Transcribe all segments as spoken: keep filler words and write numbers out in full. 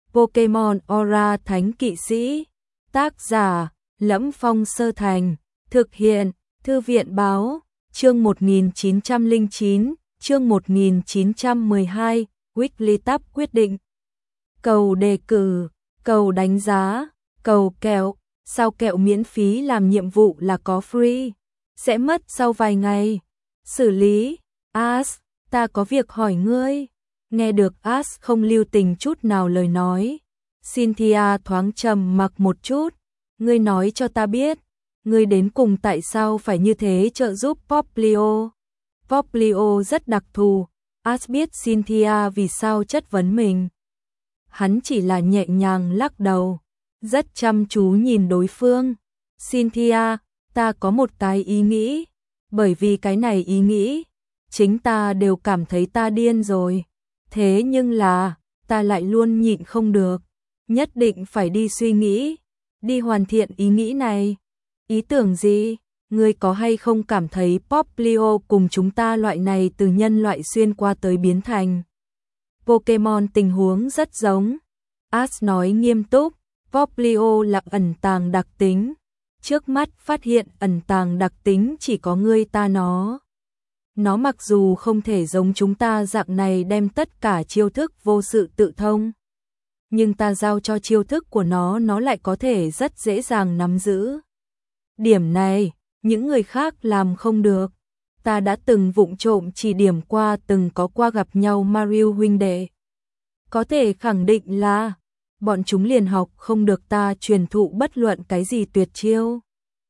Pokemon Aura Thánh Kỵ Sĩ. Tác giả: Lẫm Phong Sơ Thành. Thực hiện: Thư viện báo. Chương một nghìn chín trăm lẻ chín, chương một nghìn chín trăm mười hai, Weekly Tab quyết định. Cầu đề cử, cầu đánh giá, cầu kẹo, sao kẹo miễn phí làm nhiệm vụ là có free, sẽ mất sau vài ngày. Xử lý. Ash, ta có việc hỏi ngươi. Nghe được Ash không lưu tình chút nào lời nói, Cynthia thoáng trầm mặc một chút. Ngươi nói cho ta biết, ngươi đến cùng tại sao phải như thế trợ giúp Popplio? Popplio rất đặc thù. Ash biết Cynthia vì sao chất vấn mình. Hắn chỉ là nhẹ nhàng lắc đầu, rất chăm chú nhìn đối phương. Cynthia, ta có một cái ý nghĩ, bởi vì cái này ý nghĩ, chính ta đều cảm thấy ta điên rồi. Thế nhưng là, ta lại luôn nhịn không được, nhất định phải đi suy nghĩ, đi hoàn thiện ý nghĩ này. Ý tưởng gì? Ngươi có hay không cảm thấy Popplio cùng chúng ta loại này từ nhân loại xuyên qua tới biến thành Pokemon tình huống rất giống? Ash nói nghiêm túc, Popplio là ẩn tàng đặc tính. Trước mắt phát hiện ẩn tàng đặc tính chỉ có ngươi ta nó. Nó mặc dù không thể giống chúng ta dạng này đem tất cả chiêu thức vô sự tự thông, nhưng ta giao cho chiêu thức của nó nó lại có thể rất dễ dàng nắm giữ. Điểm này, những người khác làm không được. Ta đã từng vụng trộm chỉ điểm qua từng có qua gặp nhau Mario huynh đệ. Có thể khẳng định là, bọn chúng liền học không được ta truyền thụ bất luận cái gì tuyệt chiêu.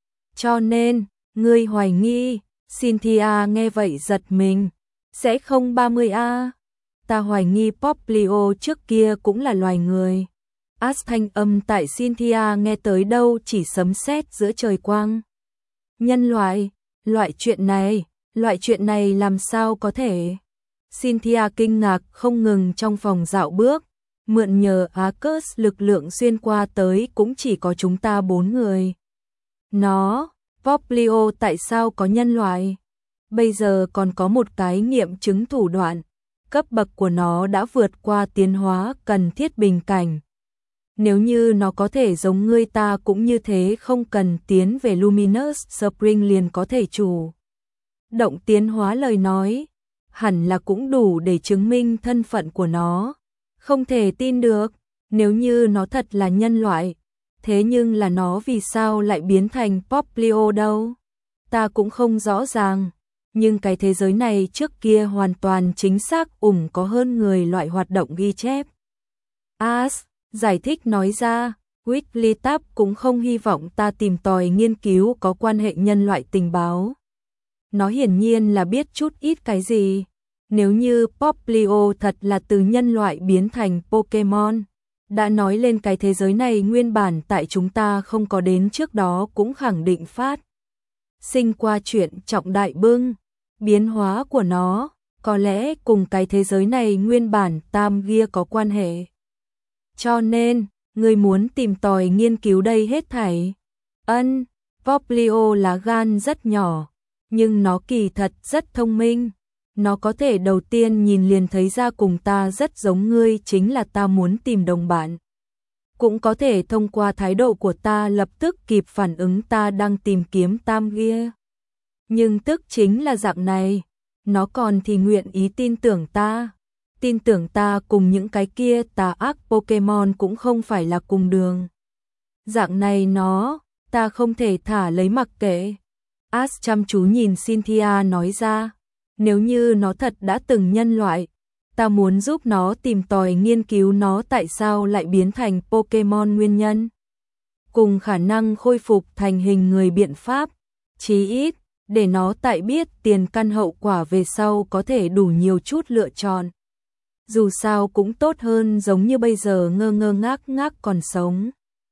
Cho nên, ngươi hoài nghi. Cynthia nghe vậy giật mình. Sẽ không ba mươi a? Ta hoài nghi Popplio trước kia cũng là loài người. Ash thanh âm tại Cynthia nghe tới đâu chỉ sấm sét giữa trời quang. Nhân loại, loại chuyện này, loại chuyện này làm sao có thể? Cynthia kinh ngạc không ngừng trong phòng dạo bước, mượn nhờ Arcus lực lượng xuyên qua tới cũng chỉ có chúng ta bốn người. Nó, Popplio tại sao có nhân loại? Bây giờ còn có một cái nghiệm chứng thủ đoạn, cấp bậc của nó đã vượt qua tiến hóa cần thiết bình cảnh. Nếu như nó có thể giống ngươi ta cũng như thế không cần tiến về Luminous Spring liền có thể chủ động tiến hóa lời nói, hẳn là cũng đủ để chứng minh thân phận của nó. Không thể tin được, nếu như nó thật là nhân loại, thế nhưng là nó vì sao lại biến thành Popplio đâu? Ta cũng không rõ ràng, nhưng cái thế giới này trước kia hoàn toàn chính xác ủng có hơn người loại hoạt động ghi chép. Ash giải thích nói ra, Weekly Tab cũng không hy vọng ta tìm tòi nghiên cứu có quan hệ nhân loại tình báo. Nó hiển nhiên là biết chút ít cái gì. Nếu như Popplio thật là từ nhân loại biến thành Pokemon, đã nói lên cái thế giới này nguyên bản tại chúng ta không có đến trước đó cũng khẳng định phát sinh qua chuyện trọng đại bưng. Biến hóa của nó, có lẽ cùng cái thế giới này nguyên bản tam gia có quan hệ. Cho nên, người muốn tìm tòi nghiên cứu đây hết thảy. Ân, Popplio lá gan rất nhỏ, nhưng nó kỳ thật rất thông minh. Nó có thể đầu tiên nhìn liền thấy ra cùng ta rất giống ngươi chính là ta muốn tìm đồng bạn. Cũng có thể thông qua thái độ của ta lập tức kịp phản ứng ta đang tìm kiếm tam gia. Nhưng tức chính là dạng này, nó còn thì nguyện ý tin tưởng ta. Tin tưởng ta cùng những cái kia tà ác Pokemon cũng không phải là cùng đường. Dạng này nó, ta không thể thả lấy mặc kệ. Ash chăm chú nhìn Cynthia nói ra, nếu như nó thật đã từng nhân loại, ta muốn giúp nó tìm tòi nghiên cứu nó tại sao lại biến thành Pokemon nguyên nhân. Cùng khả năng khôi phục thành hình người biện pháp, chí ít, để nó tại biết tiền căn hậu quả về sau có thể đủ nhiều chút lựa chọn. Dù sao cũng tốt hơn giống như bây giờ ngơ ngơ ngác ngác còn sống.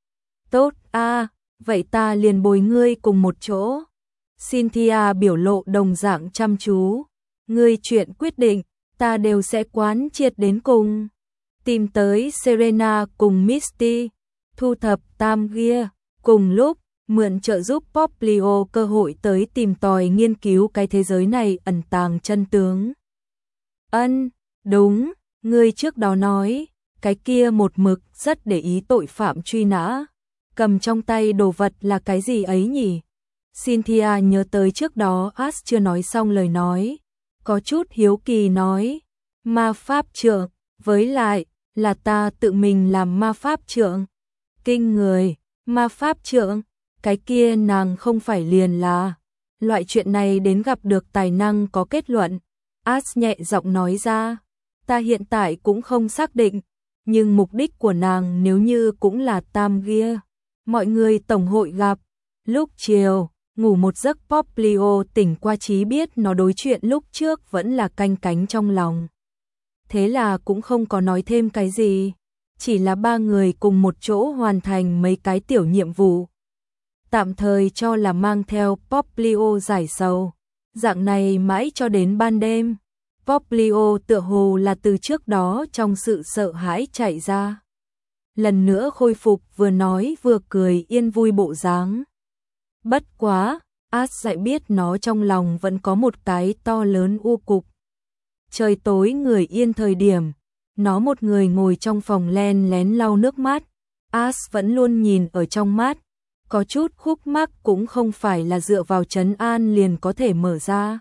Tốt a, vậy ta liền bồi ngươi cùng một chỗ. Cynthia biểu lộ đồng dạng chăm chú. Ngươi chuyện quyết định, ta đều sẽ quán triệt đến cùng. Tìm tới Serena cùng Misty, thu thập tam gia, cùng lúc mượn trợ giúp Popplio cơ hội tới tìm tòi nghiên cứu cái thế giới này ẩn tàng chân tướng. Ân, đúng, ngươi trước đó nói, cái kia một mực rất để ý tội phạm truy nã. Cầm trong tay đồ vật là cái gì ấy nhỉ? Cynthia nhớ tới trước đó Ash chưa nói xong lời nói. Có chút hiếu kỳ nói. Ma pháp trượng, với lại, là ta tự mình làm ma pháp trượng. Kinh người, ma pháp trượng, cái kia nàng không phải liền là. Loại chuyện này đến gặp được tài năng có kết luận. Ash nhẹ giọng nói ra. Ta hiện tại cũng không xác định, nhưng mục đích của nàng nếu như cũng là tam gia. Mọi người tổng hội gặp. Lúc chiều, ngủ một giấc Poplio tỉnh qua trí biết nó đối chuyện lúc trước vẫn là canh cánh trong lòng. Thế là cũng không có nói thêm cái gì. Chỉ là ba người cùng một chỗ hoàn thành mấy cái tiểu nhiệm vụ. Tạm thời cho là mang theo Poplio giải sầu. Dạng này mãi cho đến ban đêm. Poplio tựa hồ là từ trước đó trong sự sợ hãi chạy ra. Lần nữa khôi phục vừa nói vừa cười yên vui bộ dáng. Bất quá, Ash lại biết nó trong lòng vẫn có một cái to lớn u cục. Trời tối người yên thời điểm, nó một người ngồi trong phòng len lén lau nước mắt. Ash vẫn luôn nhìn ở trong mắt, có chút khúc mắc cũng không phải là dựa vào trấn an liền có thể mở ra.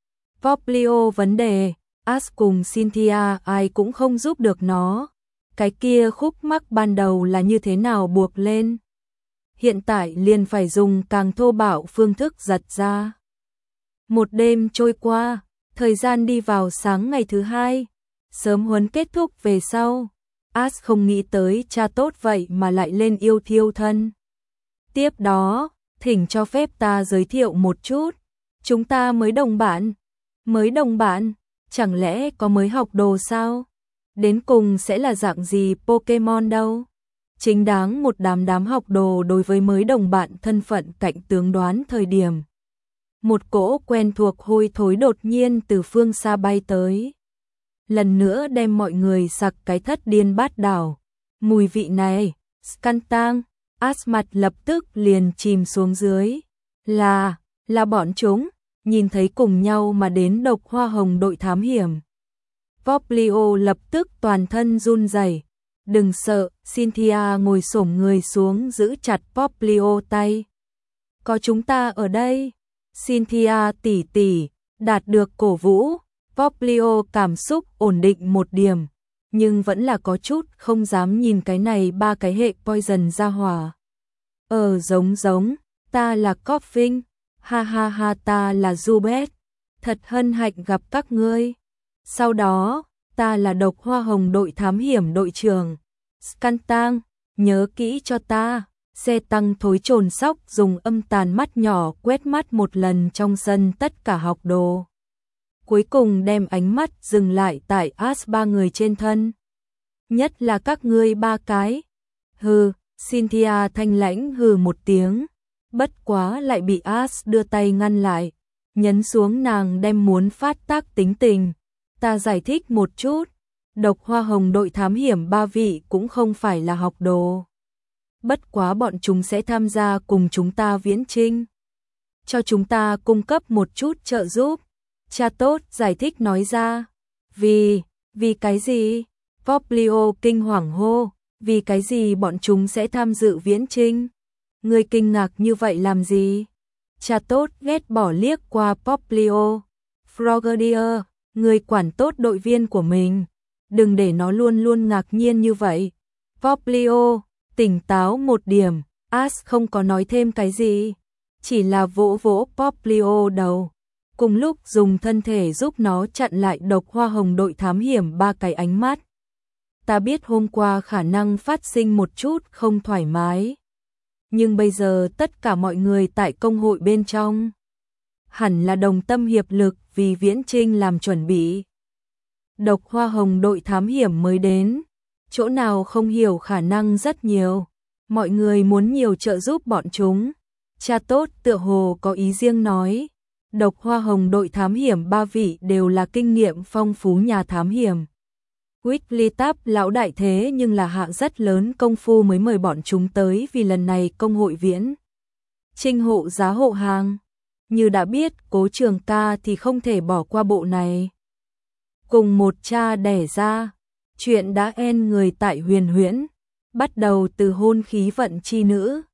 Poplio vấn đề, Ash cùng Cynthia ai cũng không giúp được nó. Cái kia khúc mắc ban đầu là như thế nào buộc lên. Hiện tại liền phải dùng càng thô bạo phương thức giật ra. Một đêm trôi qua, thời gian đi vào sáng ngày thứ hai. Sớm huấn kết thúc về sau. Ash không nghĩ tới cha tốt vậy mà lại lên yêu thiêu thân. Tiếp đó, thỉnh cho phép ta giới thiệu một chút. Chúng ta mới đồng bạn. Mới đồng bạn, chẳng lẽ có mới học đồ sao? Đến cùng sẽ là dạng gì Pokemon đâu? Chính đáng một đám đám học đồ đối với mới đồng bạn thân phận cạnh tướng đoán thời điểm. Một cỗ quen thuộc hôi thối đột nhiên từ phương xa bay tới. Lần nữa đem mọi người sặc cái thất điên bát đảo. Mùi vị này, Skantang, Ash mặt lập tức liền chìm xuống dưới. Là, là bọn chúng, nhìn thấy cùng nhau mà đến độc hoa hồng đội thám hiểm. Poplio lập tức toàn thân run rẩy. Đừng sợ, Cynthia ngồi xổm người xuống giữ chặt Poplio tay. Có chúng ta ở đây. Cynthia tỷ tỷ, đạt được cổ vũ. Poplio cảm xúc ổn định một điểm, nhưng vẫn là có chút không dám nhìn cái này ba cái hệ poison ra hỏa. Ờ giống giống, ta là Coffin, ha ha ha ta là Zubet, thật hân hạnh gặp các ngươi. Sau đó, ta là độc hoa hồng đội thám hiểm đội trưởng. Skantang, nhớ kỹ cho ta. Xe tăng thối trồn sóc dùng âm tàn mắt nhỏ quét mắt một lần trong sân tất cả học đồ. Cuối cùng đem ánh mắt dừng lại tại Ash ba người trên thân. Nhất là các ngươi ba cái. Hừ, Cynthia thanh lãnh hừ một tiếng. Bất quá lại bị Ash đưa tay ngăn lại. Nhấn xuống nàng đem muốn phát tác tính tình. Ta giải thích một chút. Độc hoa hồng đội thám hiểm ba vị cũng không phải là học đồ. Bất quá bọn chúng sẽ tham gia cùng chúng ta viễn chinh. Cho chúng ta cung cấp một chút trợ giúp. Cha tốt giải thích nói ra. Vì, vì cái gì? Poplio kinh hoàng hô. Vì cái gì bọn chúng sẽ tham dự viễn chinh? Người kinh ngạc như vậy làm gì? Cha tốt ghét bỏ liếc qua Poplio. Frogadier, người quản tốt đội viên của mình. Đừng để nó luôn luôn ngạc nhiên như vậy. Poplio, tỉnh táo một điểm. Ash không có nói thêm cái gì. Chỉ là vỗ vỗ Poplio đầu. Cùng lúc dùng thân thể giúp nó chặn lại độc hoa hồng đội thám hiểm ba cái ánh mắt. Ta biết hôm qua khả năng phát sinh một chút không thoải mái. Nhưng bây giờ tất cả mọi người tại công hội bên trong hẳn là đồng tâm hiệp lực vì viễn chinh làm chuẩn bị. Độc hoa hồng đội thám hiểm mới đến. Chỗ nào không hiểu khả năng rất nhiều. Mọi người muốn nhiều trợ giúp bọn chúng. Cha tốt tựa hồ có ý riêng nói. Độc hoa hồng đội thám hiểm ba vị đều là kinh nghiệm phong phú nhà thám hiểm. Wigglytuff lão đại thế nhưng là hạng rất lớn công phu mới mời bọn chúng tới vì lần này công hội viễn chinh hộ giá hộ hàng. Như đã biết Cố Trường Ca thì không thể bỏ qua bộ này. Cùng một cha đẻ ra, Chuyện đã end người tại Huyền Huyễn, bắt đầu từ hôn khí vận chi nữ.